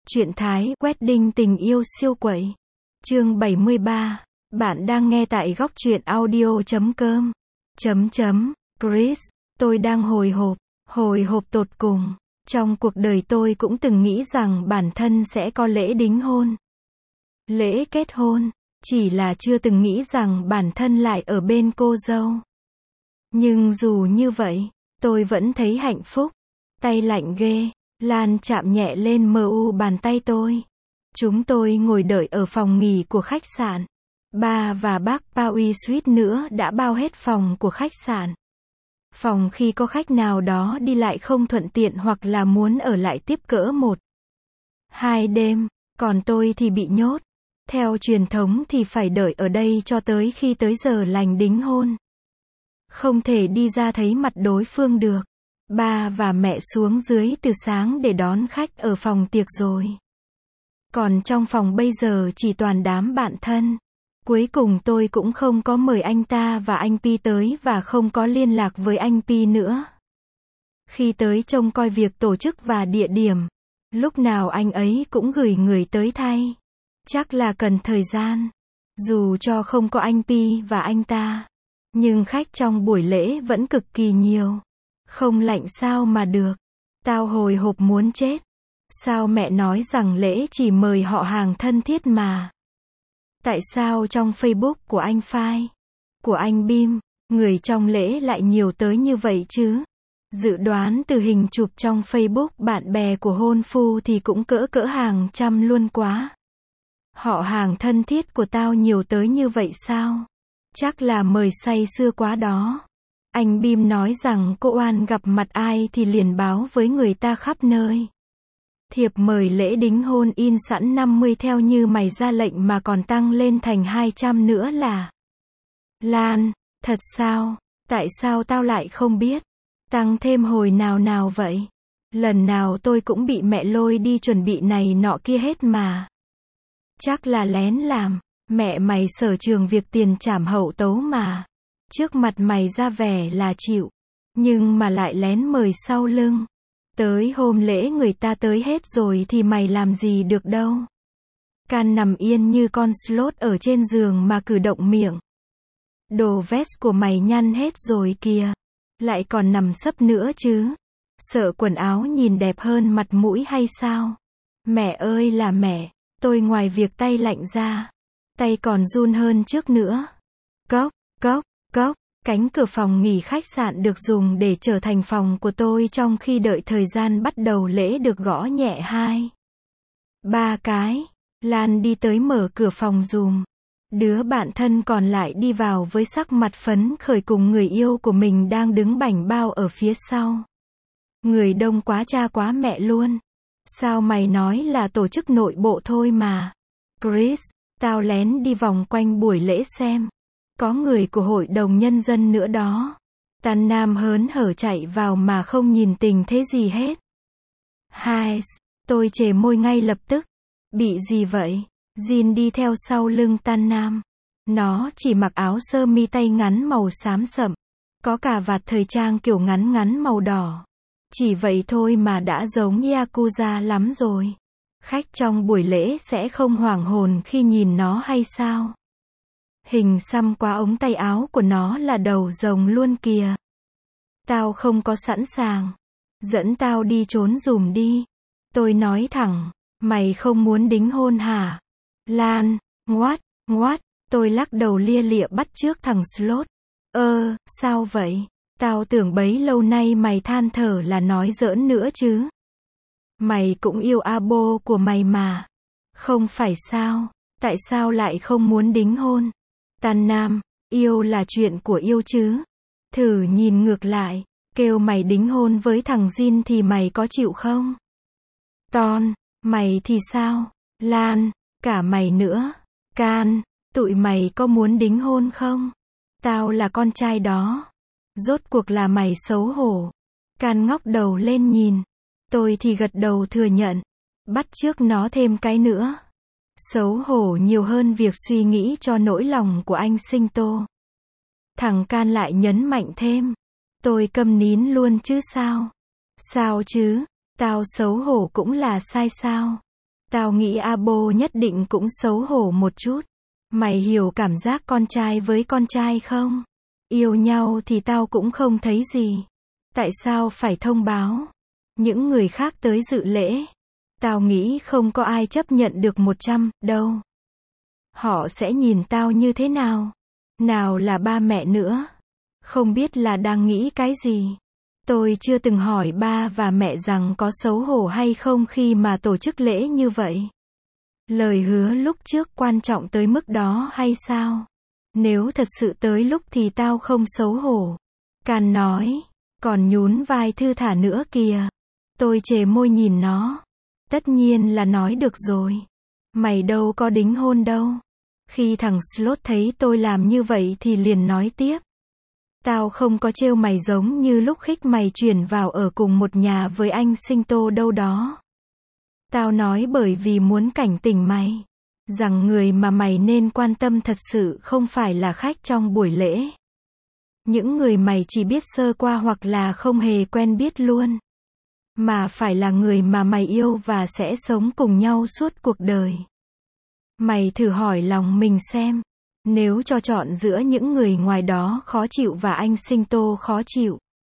Truyện Thái Wedding tình yêu siêu quậy. Chương 73. Bạn đang nghe tại góc truyện audio.com. Chris, tôi đang hồi hộp tột cùng. Trong cuộc đời tôi cũng từng nghĩ rằng bản thân sẽ có lễ đính hôn, lễ kết hôn, chỉ là chưa từng nghĩ rằng bản thân lại ở bên cô dâu. Nhưng dù như vậy, tôi vẫn thấy hạnh phúc. Tay lạnh ghê. Lan chạm nhẹ lên bàn tay tôi. Chúng tôi ngồi đợi ở phòng nghỉ của khách sạn. Ba và bác Paui suýt nữa đã bao hết phòng của khách sạn. Phòng khi có khách nào đó đi lại không thuận tiện hoặc là muốn ở lại tiếp cỡ 1-2 đêm, còn tôi thì bị nhốt. Theo truyền thống thì phải đợi ở đây cho tới khi tới giờ lành đính hôn. Không thể đi ra thấy mặt đối phương được. Ba và mẹ xuống dưới từ sáng để đón khách ở phòng tiệc rồi. Còn trong phòng bây giờ chỉ toàn đám bạn thân. Cuối cùng tôi cũng không có mời anh ta và anh Pi tới và không có liên lạc với anh Pi nữa. Khi tới trông coi việc tổ chức và địa điểm, lúc nào anh ấy cũng gửi người tới thay. Chắc là cần thời gian. Dù cho không có anh Pi và anh ta, nhưng khách trong buổi lễ vẫn cực kỳ nhiều. Không lạnh sao mà được. Tao hồi hộp muốn chết. Sao mẹ nói rằng lễ chỉ mời họ hàng thân thiết mà? Tại sao trong Facebook của anh Phai, của anh Bim, người trong lễ lại nhiều tới như vậy chứ? Dự đoán từ hình chụp trong Facebook bạn bè của hôn phu thì cũng cỡ hàng trăm luôn quá. Họ hàng thân thiết của tao nhiều tới như vậy sao? Chắc là mời say sưa quá đó. Anh Bim nói rằng cô Oan gặp mặt ai thì liền báo với người ta khắp nơi. Thiệp mời lễ đính hôn in sẵn 50 theo như mày ra lệnh mà còn tăng lên thành 200 nữa là. Lan, thật sao? Tại sao tao lại không biết? Tăng thêm hồi nào vậy? Lần nào tôi cũng bị mẹ lôi đi chuẩn bị này nọ kia hết mà. Chắc là lén làm. Mẹ mày sở trường việc tiền trảm hậu tấu mà. Trước mặt mày ra vẻ là chịu, nhưng mà lại lén mời sau lưng. Tới hôm lễ người ta tới hết rồi thì mày làm gì được đâu. Can nằm yên như con slot ở trên giường mà cử động miệng. Đồ vest của mày nhăn hết rồi kìa. Lại còn nằm sấp nữa chứ. Sợ quần áo nhìn đẹp hơn mặt mũi hay sao? Mẹ ơi là mẹ, tôi ngoài việc tay lạnh ra, tay còn run hơn trước nữa. Cốc, cánh cửa phòng nghỉ khách sạn được dùng để trở thành phòng của tôi trong khi đợi thời gian bắt đầu lễ được gõ nhẹ 2-3 cái. Lan đi tới mở cửa phòng dùm. Đứa bạn thân còn lại đi vào với sắc mặt phấn khởi cùng người yêu của mình đang đứng bảnh bao ở phía sau. Người đông quá cha quá mẹ luôn. Sao mày nói là tổ chức nội bộ thôi mà. Chris, tao lén đi vòng quanh buổi lễ xem. Có người của hội đồng nhân dân nữa đó. Tàn Nam hớn hở chạy vào mà không nhìn tình thế gì hết. Hai, tôi chề môi ngay lập tức. Bị gì vậy? Jin đi theo sau lưng Tàn Nam. Nó chỉ mặc áo sơ mi tay ngắn màu xám sậm. Có cả vạt thời trang kiểu ngắn màu đỏ. Chỉ vậy thôi mà đã giống Yakuza lắm rồi. Khách trong buổi lễ sẽ không hoảng hồn khi nhìn nó hay sao? Hình xăm qua ống tay áo của nó là đầu rồng luôn kìa. Tao không có sẵn sàng. Dẫn tao đi trốn dùm đi. Tôi nói thẳng, mày không muốn đính hôn hả? Lan, ngoát, tôi lắc đầu lia lịa bắt chước thằng Slot. Sao vậy? Tao tưởng bấy lâu nay mày than thở là nói giỡn nữa chứ. Mày cũng yêu abo của mày mà. Không phải sao? Tại sao lại không muốn đính hôn? Tàn Nam, yêu là chuyện của yêu chứ. Thử nhìn ngược lại, kêu mày đính hôn với thằng Jin thì mày có chịu không? Ton, mày thì sao? Lan, cả mày nữa. Can, tụi mày có muốn đính hôn không? Tao là con trai đó. Rốt cuộc là mày xấu hổ. Can ngóc đầu lên nhìn. Tôi thì gật đầu thừa nhận. Bắt chước nó thêm cái nữa. Xấu hổ nhiều hơn việc suy nghĩ cho nỗi lòng của anh Sinh Tô. Thằng Can lại nhấn mạnh thêm. Tôi câm nín luôn chứ sao? Sao chứ? Tao xấu hổ cũng là sai sao? Tao nghĩ Abo nhất định cũng xấu hổ một chút. Mày hiểu cảm giác con trai với con trai không? Yêu nhau thì tao cũng không thấy gì. Tại sao phải thông báo? Những người khác tới dự lễ. Tao nghĩ không có ai chấp nhận được 100 đâu. Họ sẽ nhìn tao như thế nào? Nào là ba mẹ nữa. Không biết là đang nghĩ cái gì. Tôi chưa từng hỏi ba và mẹ rằng có xấu hổ hay không khi mà tổ chức lễ như vậy. Lời hứa lúc trước quan trọng tới mức đó hay sao? Nếu thật sự tới lúc thì tao không xấu hổ. Can nói. Còn nhún vai thư thả nữa kìa. Tôi chề môi nhìn nó. Tất nhiên là nói được rồi. Mày đâu có đính hôn đâu. Khi thằng Slot thấy tôi làm như vậy thì liền nói tiếp. Tao không có trêu mày giống như lúc khích mày chuyển vào ở cùng một nhà với anh Sinh Tô đâu đó. Tao nói bởi vì muốn cảnh tỉnh mày. Rằng người mà mày nên quan tâm thật sự không phải là khách trong buổi lễ. Những người mày chỉ biết sơ qua hoặc là không hề quen biết luôn. Mà phải là người mà mày yêu và sẽ sống cùng nhau suốt cuộc đời. Mày thử hỏi lòng mình xem. Nếu cho chọn giữa những người ngoài đó khó chịu và anh Sinh Tô khó chịu.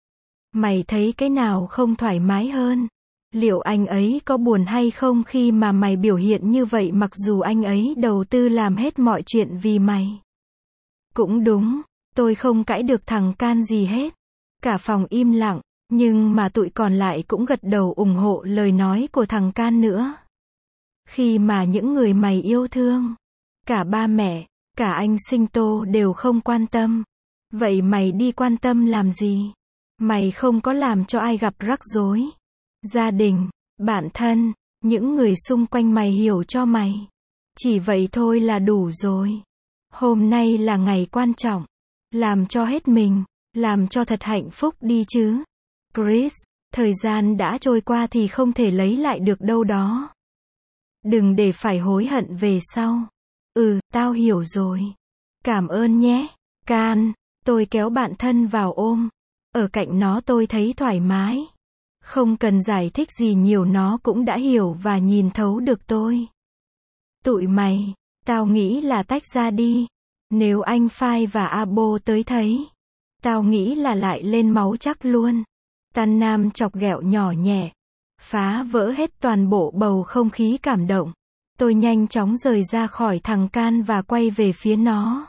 Mày thấy cái nào không thoải mái hơn? Liệu anh ấy có buồn hay không khi mà mày biểu hiện như vậy mặc dù anh ấy đầu tư làm hết mọi chuyện vì mày? Cũng đúng, tôi không cãi được thằng Can gì hết. Cả phòng im lặng, nhưng mà tụi còn lại cũng gật đầu ủng hộ lời nói của thằng Can nữa. Khi mà những người mày yêu thương, cả ba mẹ, cả anh Sinh Tô đều không quan tâm. Vậy mày đi quan tâm làm gì? Mày không có làm cho ai gặp rắc rối. Gia đình, bạn thân, những người xung quanh mày hiểu cho mày. Chỉ vậy thôi là đủ rồi. Hôm nay là ngày quan trọng. Làm cho hết mình, làm cho thật hạnh phúc đi chứ. Chris, thời gian đã trôi qua thì không thể lấy lại được đâu đó. Đừng để phải hối hận về sau. Tao hiểu rồi. Cảm ơn nhé, Can. Tôi kéo bạn thân vào ôm. Ở cạnh nó tôi thấy thoải mái. Không cần giải thích gì nhiều nó cũng đã hiểu và nhìn thấu được tôi. Tụi mày, tao nghĩ là tách ra đi. Nếu anh Phai và Abo tới thấy, tao nghĩ là lại lên máu chắc luôn. Tan Nam chọc ghẹo nhỏ nhẹ. Phá vỡ hết toàn bộ bầu không khí cảm động. Tôi nhanh chóng rời ra khỏi thằng Can và quay về phía nó.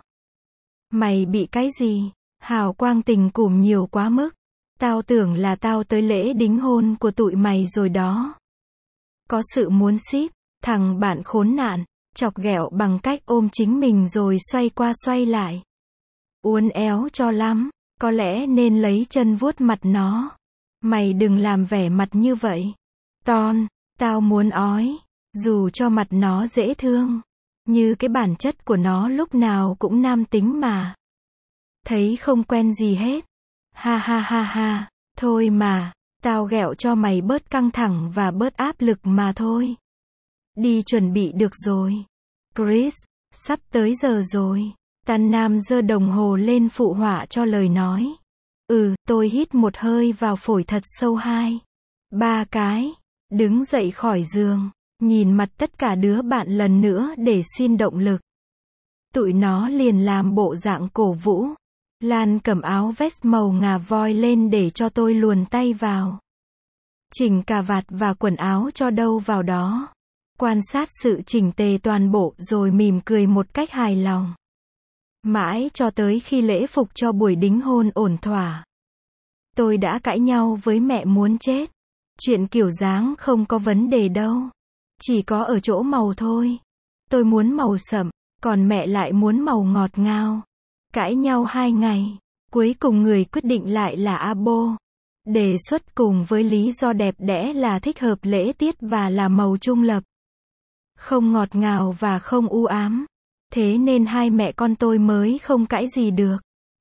Mày bị cái gì? Hào quang tình cùm nhiều quá mức. Tao tưởng là tao tới lễ đính hôn của tụi mày rồi đó. Có sự muốn ship, thằng bạn khốn nạn, chọc ghẹo bằng cách ôm chính mình rồi xoay qua xoay lại. Uốn éo cho lắm, có lẽ nên lấy chân vuốt mặt nó. Mày đừng làm vẻ mặt như vậy. Ton, tao muốn ói, dù cho mặt nó dễ thương. Như cái bản chất của nó lúc nào cũng nam tính mà. Thấy không quen gì hết. Ha ha ha ha, thôi mà, tao ghẹo cho mày bớt căng thẳng và bớt áp lực mà thôi. Đi chuẩn bị được rồi. Chris, sắp tới giờ rồi. Tan Nam giơ đồng hồ lên phụ họa cho lời nói. Tôi hít một hơi vào phổi thật sâu 2, 3 cái. Đứng dậy khỏi giường, nhìn mặt tất cả đứa bạn lần nữa để xin động lực. Tụi nó liền làm bộ dạng cổ vũ. Lan cầm áo vest màu ngà voi lên để cho tôi luồn tay vào. Chỉnh cà vạt và quần áo cho đâu vào đó. Quan sát sự chỉnh tề toàn bộ rồi mỉm cười một cách hài lòng. Mãi cho tới khi lễ phục cho buổi đính hôn ổn thỏa. Tôi đã cãi nhau với mẹ muốn chết. Chuyện kiểu dáng không có vấn đề đâu. Chỉ có ở chỗ màu thôi. Tôi muốn màu sậm, còn mẹ lại muốn màu ngọt ngào. Cãi nhau 2 ngày. Cuối cùng người quyết định lại là Abo. Đề xuất cùng với lý do đẹp đẽ là thích hợp lễ tiết và là màu trung lập. Không ngọt ngào và không u ám. Thế nên hai mẹ con tôi mới không cãi gì được.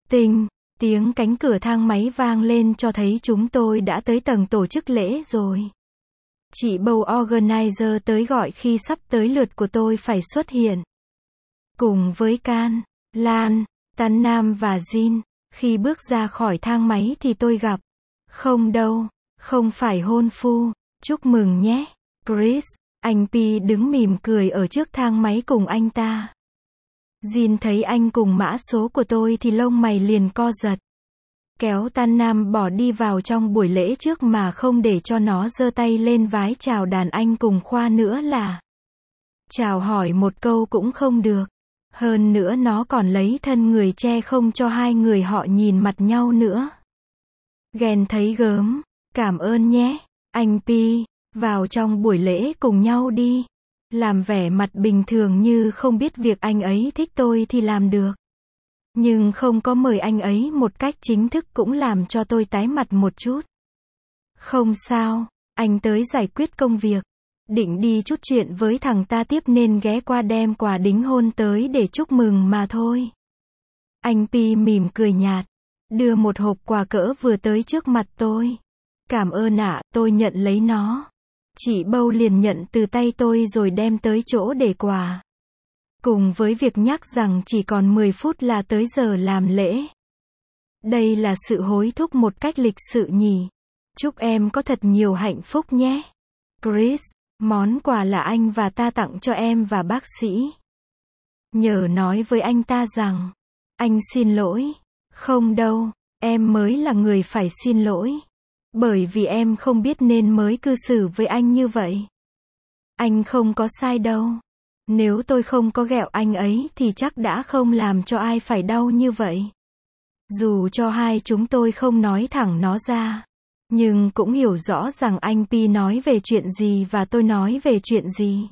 Tiếng cánh cửa thang máy vang lên cho thấy chúng tôi đã tới tầng tổ chức lễ rồi. Chị bầu organizer tới gọi khi sắp tới lượt của tôi phải xuất hiện. Cùng với Can, Lan, Tan Nam và Jin, khi bước ra khỏi thang máy thì tôi gặp. Không đâu, không phải hôn phu, chúc mừng nhé, Chris. Anh Pi đứng mỉm cười ở trước thang máy cùng anh ta. Jin thấy anh cùng mã số của tôi thì lông mày liền co giật. Kéo Tan Nam bỏ đi vào trong buổi lễ trước mà không để cho nó giơ tay lên vái chào đàn anh cùng khoa nữa là. Chào hỏi một câu cũng không được. Hơn nữa nó còn lấy thân người che không cho hai người họ nhìn mặt nhau nữa. Ghen thấy gớm. Cảm ơn nhé, anh Pi, vào trong buổi lễ cùng nhau đi. Làm vẻ mặt bình thường như không biết việc anh ấy thích tôi thì làm được. Nhưng không có mời anh ấy một cách chính thức cũng làm cho tôi tái mặt một chút. Không sao, anh tới giải quyết công việc. Định đi chút chuyện với thằng ta tiếp nên ghé qua đem quà đính hôn tới để chúc mừng mà thôi. Anh Pi mỉm cười nhạt, đưa một hộp quà cỡ vừa tới trước mặt tôi. Cảm ơn ạ, tôi nhận lấy nó. Chị Bâu liền nhận từ tay tôi rồi đem tới chỗ để quà. Cùng với việc nhắc rằng chỉ còn 10 phút là tới giờ làm lễ. Đây là sự hối thúc một cách lịch sự nhỉ. Chúc em có thật nhiều hạnh phúc nhé. Chris, món quà là anh và ta tặng cho em và bác sĩ. Nhờ nói với anh ta rằng, anh xin lỗi. Không đâu, em mới là người phải xin lỗi. Bởi vì em không biết nên mới cư xử với anh như vậy. Anh không có sai đâu. Nếu tôi không có ghẹo anh ấy thì chắc đã không làm cho ai phải đau như vậy. Dù cho hai chúng tôi không nói thẳng nó ra. Nhưng cũng hiểu rõ rằng anh Pi nói về chuyện gì và tôi nói về chuyện gì.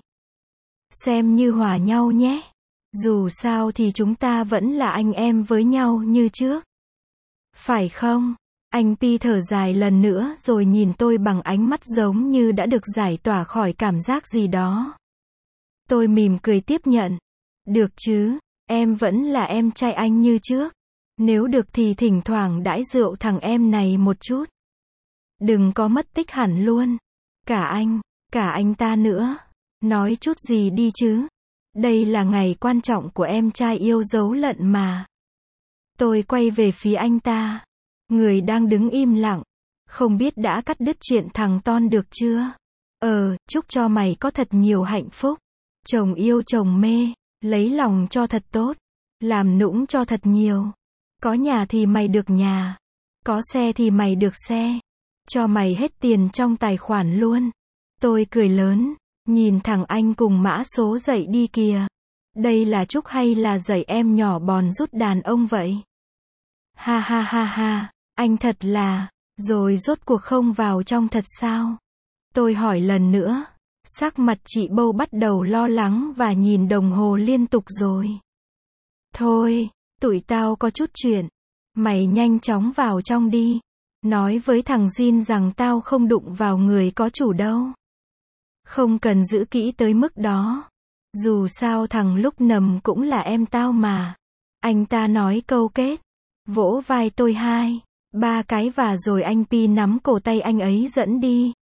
Xem như hòa nhau nhé. Dù sao thì chúng ta vẫn là anh em với nhau như trước. Phải không? Anh Pi thở dài lần nữa rồi nhìn tôi bằng ánh mắt giống như đã được giải tỏa khỏi cảm giác gì đó. Tôi mỉm cười tiếp nhận. Được chứ, em vẫn là em trai anh như trước. Nếu được thì thỉnh thoảng đãi rượu thằng em này một chút. Đừng có mất tích hẳn luôn. Cả anh ta nữa. Nói chút gì đi chứ. Đây là ngày quan trọng của em trai yêu dấu lận mà. Tôi quay về phía anh ta. Người đang đứng im lặng. Không biết đã cắt đứt chuyện thằng Ton được chưa? Chúc cho mày có thật nhiều hạnh phúc. Chồng yêu chồng mê. Lấy lòng cho thật tốt. Làm nũng cho thật nhiều. Có nhà thì mày được nhà. Có xe thì mày được xe. Cho mày hết tiền trong tài khoản luôn. Tôi cười lớn. Nhìn thằng anh cùng mã số dậy đi kìa. Đây là chúc hay là dạy em nhỏ bòn rút đàn ông vậy? Ha ha ha ha. Anh thật là. Rồi rốt cuộc không vào trong thật sao? Tôi hỏi lần nữa. Sắc mặt chị Bâu bắt đầu lo lắng và nhìn đồng hồ liên tục rồi. Thôi, tụi tao có chút chuyện. Mày nhanh chóng vào trong đi. Nói với thằng Jin rằng tao không đụng vào người có chủ đâu. Không cần giữ kỹ tới mức đó. Dù sao thằng lúc nầm cũng là em tao mà. Anh ta nói câu kết. Vỗ vai tôi 2-3 cái và rồi anh Pi nắm cổ tay anh ấy dẫn đi.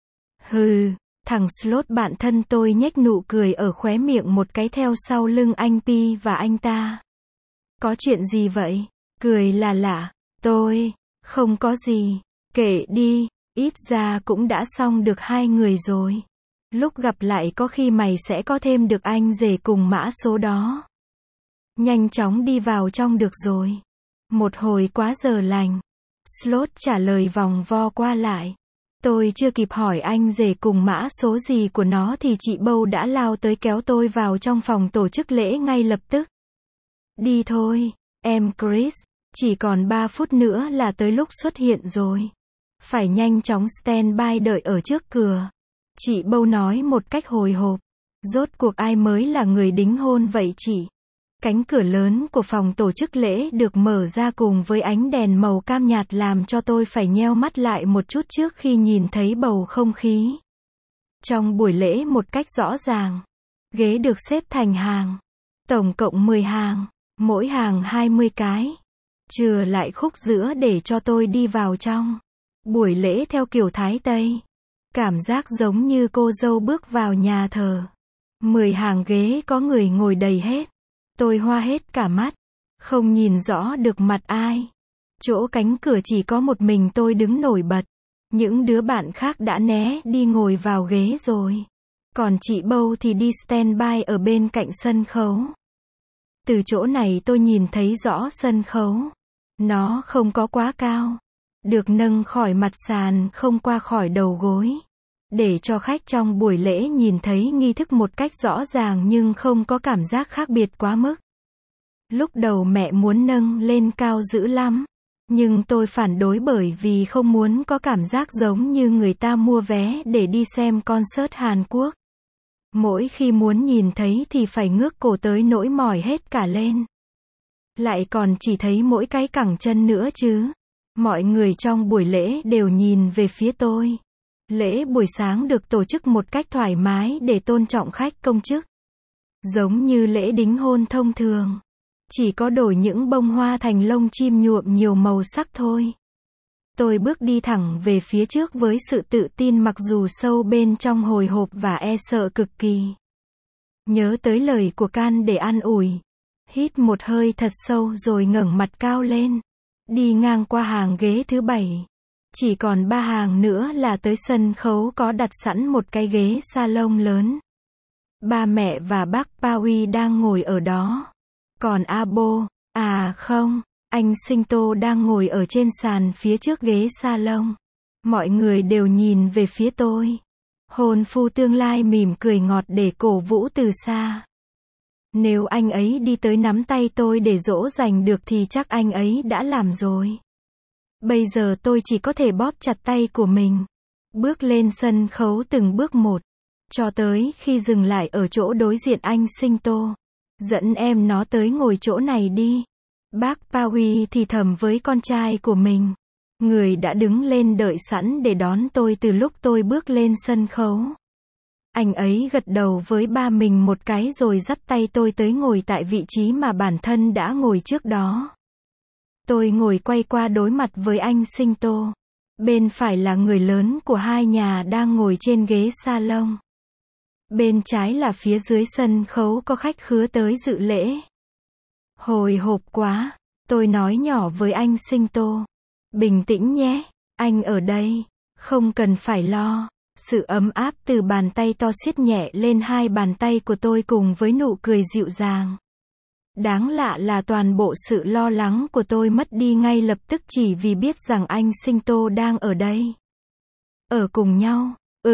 Hừ, thằng Slot bạn thân tôi nhếch nụ cười ở khóe miệng một cái theo sau lưng anh Pi và anh ta. Có chuyện gì vậy? Cười là lạ. Tôi, không có gì. Kệ đi, ít ra cũng đã xong được hai người rồi. Lúc gặp lại có khi mày sẽ có thêm được anh rể cùng mã số đó. Nhanh chóng đi vào trong được rồi. Một hồi quá giờ lành. Slot trả lời vòng vo qua lại. Tôi chưa kịp hỏi anh rể cùng mã số gì của nó thì chị Bâu đã lao tới kéo tôi vào trong phòng tổ chức lễ ngay lập tức. Đi thôi, em Chris, chỉ còn 3 phút nữa là tới lúc xuất hiện rồi. Phải nhanh chóng stand by đợi ở trước cửa. Chị Bâu nói một cách hồi hộp. Rốt cuộc ai mới là người đính hôn vậy chị? Cánh cửa lớn của phòng tổ chức lễ được mở ra cùng với ánh đèn màu cam nhạt làm cho tôi phải nheo mắt lại một chút trước khi nhìn thấy bầu không khí. Trong buổi lễ một cách rõ ràng. Ghế được xếp thành hàng. Tổng cộng 10 hàng. Mỗi hàng 20 cái. Chừa lại khúc giữa để cho tôi đi vào trong. Buổi lễ theo kiểu Thái Tây. Cảm giác giống như cô dâu bước vào nhà thờ. 10 hàng ghế có người ngồi đầy hết. Tôi hoa hết cả mắt. Không nhìn rõ được mặt ai. Chỗ cánh cửa chỉ có một mình tôi đứng nổi bật. Những đứa bạn khác đã né đi ngồi vào ghế rồi. Còn chị Bâu thì đi standby ở bên cạnh sân khấu. Từ chỗ này tôi nhìn thấy rõ sân khấu. Nó không có quá cao. Được nâng khỏi mặt sàn không qua khỏi đầu gối. Để cho khách trong buổi lễ nhìn thấy nghi thức một cách rõ ràng nhưng không có cảm giác khác biệt quá mức. Lúc đầu mẹ muốn nâng lên cao dữ lắm. Nhưng tôi phản đối bởi vì không muốn có cảm giác giống như người ta mua vé để đi xem concert Hàn Quốc. Mỗi khi muốn nhìn thấy thì phải ngước cổ tới nỗi mỏi hết cả lên. Lại còn chỉ thấy mỗi cái cẳng chân nữa chứ. Mọi người trong buổi lễ đều nhìn về phía tôi. Lễ buổi sáng được tổ chức một cách thoải mái để tôn trọng khách công chức. Giống như lễ đính hôn thông thường. Chỉ có đổi những bông hoa thành lông chim nhuộm nhiều màu sắc thôi. Tôi bước đi thẳng về phía trước với sự tự tin mặc dù sâu bên trong hồi hộp và e sợ cực kỳ. Nhớ tới lời của Can để an ủi. Hít một hơi thật sâu rồi ngẩng mặt cao lên. Đi ngang qua hàng ghế thứ 7. Chỉ còn 3 hàng nữa là tới sân khấu có đặt sẵn một cái ghế salon lớn. Ba mẹ và bác Paui đang ngồi ở đó. Còn Abo, không, anh Sinh Tô đang ngồi ở trên sàn phía trước ghế salon. Mọi người đều nhìn về phía tôi. Hôn phu tương lai mỉm cười ngọt để cổ vũ từ xa. Nếu anh ấy đi tới nắm tay tôi để dỗ dành được thì chắc anh ấy đã làm rồi. Bây giờ tôi chỉ có thể bóp chặt tay của mình. Bước lên sân khấu từng bước một. Cho tới khi dừng lại ở chỗ đối diện anh Sinh Tô. Dẫn em nó tới ngồi chỗ này đi. Bác Paui thì thầm với con trai của mình. Người đã đứng lên đợi sẵn để đón tôi từ lúc tôi bước lên sân khấu. Anh ấy gật đầu với ba mình một cái rồi dắt tay tôi tới ngồi tại vị trí mà bản thân đã ngồi trước đó. Tôi ngồi quay qua đối mặt với anh Sinh Tô. Bên phải là người lớn của hai nhà đang ngồi trên ghế salon. Bên trái là phía dưới sân khấu có khách khứa tới dự lễ. Hồi hộp quá, tôi nói nhỏ với anh Sinh Tô. Bình tĩnh nhé, anh ở đây, không cần phải lo. Sự ấm áp từ bàn tay to siết nhẹ lên hai bàn tay của tôi cùng với nụ cười dịu dàng. Đáng lạ là toàn bộ sự lo lắng của tôi mất đi ngay lập tức chỉ vì biết rằng anh Sinh Tô đang ở đây. Ở cùng nhau,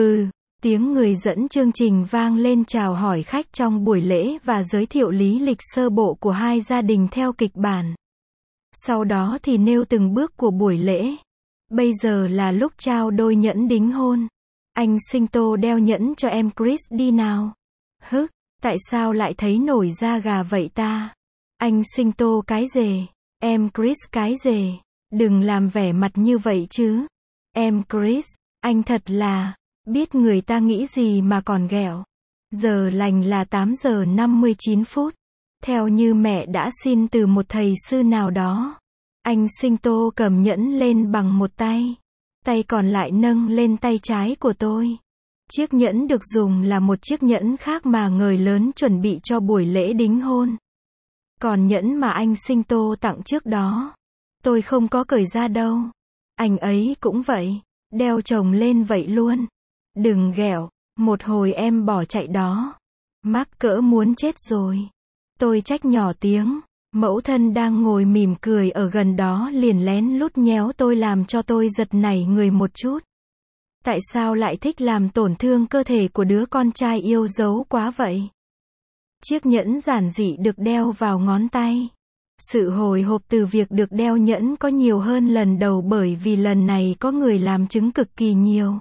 tiếng người dẫn chương trình vang lên chào hỏi khách trong buổi lễ và giới thiệu lý lịch sơ bộ của hai gia đình theo kịch bản. Sau đó thì nêu từng bước của buổi lễ. Bây giờ là lúc trao đôi nhẫn đính hôn. Anh Sinh Tô đeo nhẫn cho em Chris đi nào. Tại sao lại thấy nổi da gà vậy ta? Anh Sinh Tô cái rề. Em Chris cái rề. Đừng làm vẻ mặt như vậy chứ. Em Chris, anh thật là, biết người ta nghĩ gì mà còn ghẹo. Giờ lành là 8 giờ 59 phút. Theo như mẹ đã xin từ một thầy sư nào đó. Anh Sinh Tô cầm nhẫn lên bằng một tay. Tay còn lại nâng lên tay trái của tôi. Chiếc nhẫn được dùng là một chiếc nhẫn khác mà người lớn chuẩn bị cho buổi lễ đính hôn. Còn nhẫn mà anh Sinh Tô tặng trước đó, tôi không có cởi ra đâu. Anh ấy cũng vậy, đeo chồng lên vậy luôn. Đừng ghẹo, một hồi em bỏ chạy đó. Mắc cỡ muốn chết rồi. Tôi trách nhỏ tiếng. Mẫu thân đang ngồi mỉm cười ở gần đó liền lén lút nhéo tôi làm cho tôi giật nảy người một chút. Tại sao lại thích làm tổn thương cơ thể của đứa con trai yêu dấu quá vậy? Chiếc nhẫn giản dị được đeo vào ngón tay. Sự hồi hộp từ việc được đeo nhẫn có nhiều hơn lần đầu bởi vì lần này có người làm chứng cực kỳ nhiều.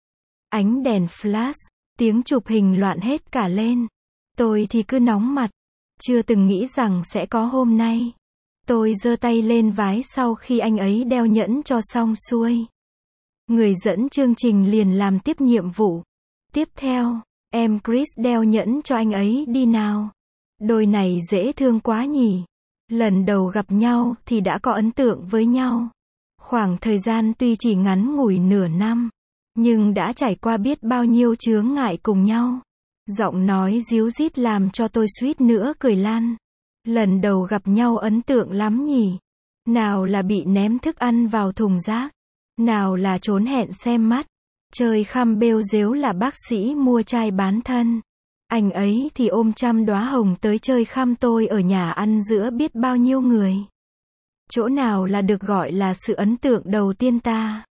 Ánh đèn flash, tiếng chụp hình loạn hết cả lên. Tôi thì cứ nóng mặt. Chưa từng nghĩ rằng sẽ có hôm nay. Tôi giơ tay lên vái sau khi anh ấy đeo nhẫn cho xong xuôi. Người dẫn chương trình liền làm tiếp nhiệm vụ. Tiếp theo, em Chris đeo nhẫn cho anh ấy đi nào. Đôi này dễ thương quá nhỉ. Lần đầu gặp nhau thì đã có ấn tượng với nhau. Khoảng thời gian tuy chỉ ngắn ngủi nửa năm, nhưng đã trải qua biết bao nhiêu chướng ngại cùng nhau. Giọng nói díu dít làm cho tôi suýt nữa cười lan. Lần đầu gặp nhau ấn tượng lắm nhỉ. Nào là bị ném thức ăn vào thùng rác. Nào là trốn hẹn xem mắt. Chơi khăm bêu rếu là bác sĩ mua trai bán thân. Anh ấy thì ôm trăm đóa hồng tới chơi khăm tôi ở nhà ăn giữa biết bao nhiêu người. Chỗ nào là được gọi là sự ấn tượng đầu tiên ta.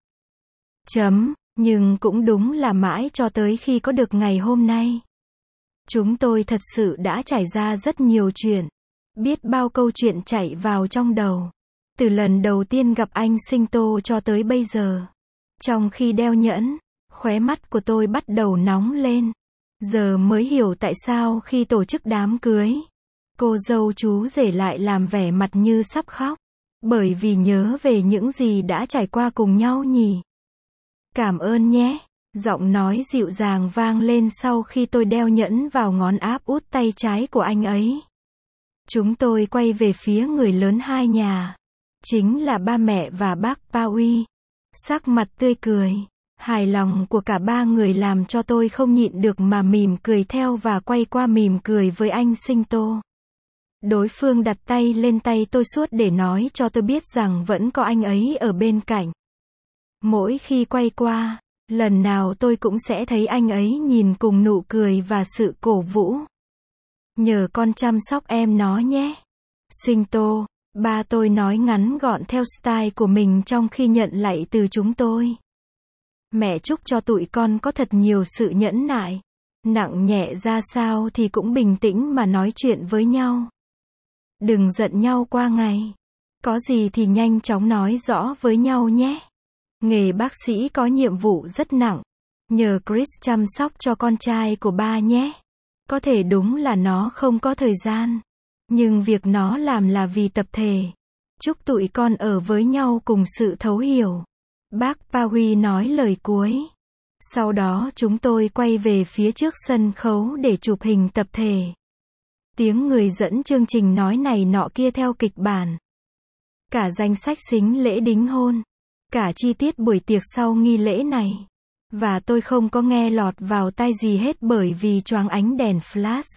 Nhưng cũng đúng là mãi cho tới khi có được ngày hôm nay. Chúng tôi thật sự đã trải ra rất nhiều chuyện. Biết bao câu chuyện chạy vào trong đầu. Từ lần đầu tiên gặp anh Sinh Tô cho tới bây giờ. Trong khi đeo nhẫn, khóe mắt của tôi bắt đầu nóng lên. Giờ mới hiểu tại sao khi tổ chức đám cưới, cô dâu chú rể lại làm vẻ mặt như sắp khóc. Bởi vì nhớ về những gì đã trải qua cùng nhau nhỉ. Cảm ơn nhé. Giọng nói dịu dàng vang lên sau khi tôi đeo nhẫn vào ngón áp út tay trái của anh ấy. Chúng tôi quay về phía người lớn hai nhà. Chính là ba mẹ và bác Paui. Sắc mặt tươi cười, hài lòng của cả ba người làm cho tôi không nhịn được mà mỉm cười theo và quay qua mỉm cười với anh Sinh Tô. Đối phương đặt tay lên tay tôi suốt để nói cho tôi biết rằng vẫn có anh ấy ở bên cạnh. Mỗi khi quay qua, lần nào tôi cũng sẽ thấy anh ấy nhìn cùng nụ cười và sự cổ vũ. Nhờ con chăm sóc em nó nhé. Sinh Tô, ba tôi nói ngắn gọn theo style của mình trong khi nhận lạy từ chúng tôi. Mẹ chúc cho tụi con có thật nhiều sự nhẫn nại. Nặng nhẹ ra sao thì cũng bình tĩnh mà nói chuyện với nhau. Đừng giận nhau qua ngày. Có gì thì nhanh chóng nói rõ với nhau nhé. Nghề bác sĩ có nhiệm vụ rất nặng. Nhờ Chris chăm sóc cho con trai của ba nhé. Có thể đúng là nó không có thời gian. Nhưng việc nó làm là vì tập thể. Chúc tụi con ở với nhau cùng sự thấu hiểu. Bác Paui nói lời cuối. Sau đó chúng tôi quay về phía trước sân khấu để chụp hình tập thể. Tiếng người dẫn chương trình nói này nọ kia theo kịch bản. Cả danh sách sính lễ đính hôn. Cả chi tiết buổi tiệc sau nghi lễ này. Và tôi không có nghe lọt vào tai gì hết bởi vì choáng ánh đèn flash.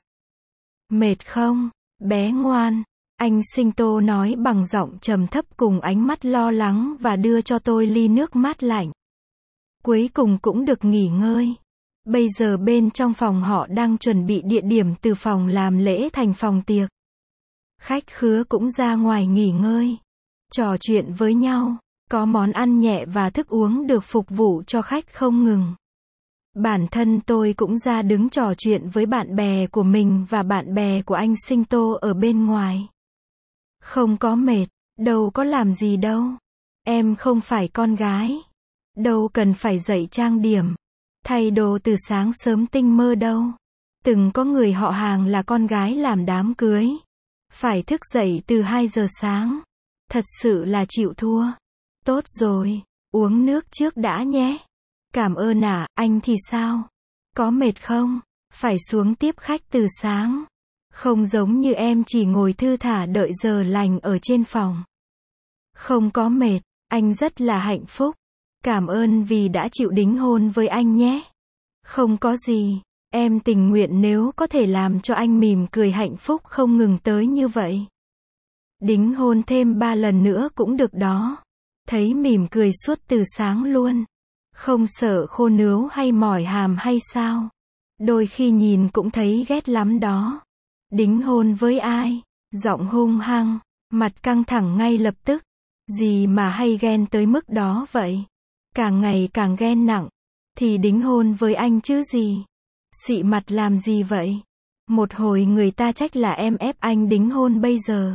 Mệt không, bé ngoan? Anh Sinh Tô nói bằng giọng trầm thấp cùng ánh mắt lo lắng và đưa cho tôi ly nước mát lạnh. Cuối cùng cũng được nghỉ ngơi. Bây giờ bên trong phòng họ đang chuẩn bị địa điểm từ phòng làm lễ thành phòng tiệc. Khách khứa cũng ra ngoài nghỉ ngơi. Trò chuyện với nhau. Có món ăn nhẹ và thức uống được phục vụ cho khách không ngừng. Bản thân tôi cũng ra đứng trò chuyện với bạn bè của mình và bạn bè của anh Sinh Tô ở bên ngoài. Không có mệt, đâu có làm gì đâu. Em không phải con gái. Đâu cần phải dậy trang điểm, thay đồ từ sáng sớm tinh mơ đâu. Từng có người họ hàng là con gái làm đám cưới. Phải thức dậy từ 2 giờ sáng. Thật sự là chịu thua. Tốt rồi, uống nước trước đã nhé. Cảm ơn ạ, anh thì sao? Có mệt không? Phải xuống tiếp khách từ sáng. Không giống như em chỉ ngồi thư thả đợi giờ lành ở trên phòng. Không có mệt, anh rất là hạnh phúc. Cảm ơn vì đã chịu đính hôn với anh nhé. Không có gì, em tình nguyện nếu có thể làm cho anh mỉm cười hạnh phúc không ngừng tới như vậy. Đính hôn thêm 3 lần nữa cũng được đó. Thấy mỉm cười suốt từ sáng luôn. Không sợ khô nướu hay mỏi hàm hay sao? Đôi khi nhìn cũng thấy ghét lắm đó. Đính hôn với ai? Giọng hung hăng, mặt căng thẳng ngay lập tức. Gì mà hay ghen tới mức đó vậy? Càng ngày càng ghen nặng. Thì đính hôn với anh chứ gì? Xị mặt làm gì vậy? Một hồi người ta trách là em ép anh đính hôn bây giờ.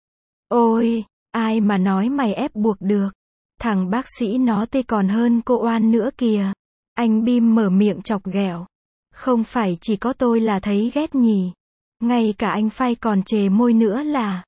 Ôi, ai mà nói mày ép buộc được? Thằng bác sĩ nó tê còn hơn cô oan nữa kìa. Anh Bim mở miệng chọc ghẹo. Không phải chỉ có tôi là thấy ghét nhỉ? Ngay cả anh Phai còn chề môi nữa là.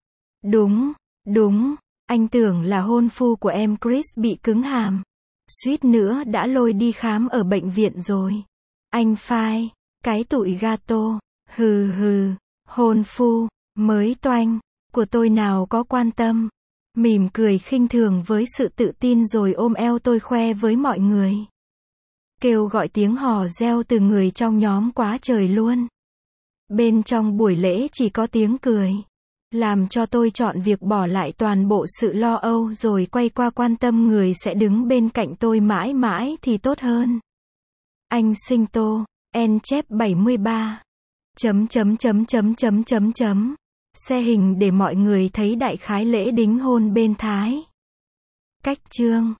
Đúng, anh tưởng là hôn phu của em Chris bị cứng hàm. Suýt nữa đã lôi đi khám ở bệnh viện rồi. Anh Phai, cái tụi gato, hừ, hôn phu, mới toanh, của tôi nào có quan tâm. Mỉm cười khinh thường với sự tự tin rồi ôm eo tôi khoe với mọi người. Kêu gọi tiếng hò reo từ người trong nhóm quá trời luôn. Bên trong buổi lễ chỉ có tiếng cười. Làm cho tôi chọn việc bỏ lại toàn bộ sự lo âu rồi quay qua quan tâm người sẽ đứng bên cạnh tôi mãi mãi thì tốt hơn. Anh sinh tô, en chép 73. Xe hình để mọi người thấy đại khái lễ đính hôn bên Thái. Cách chương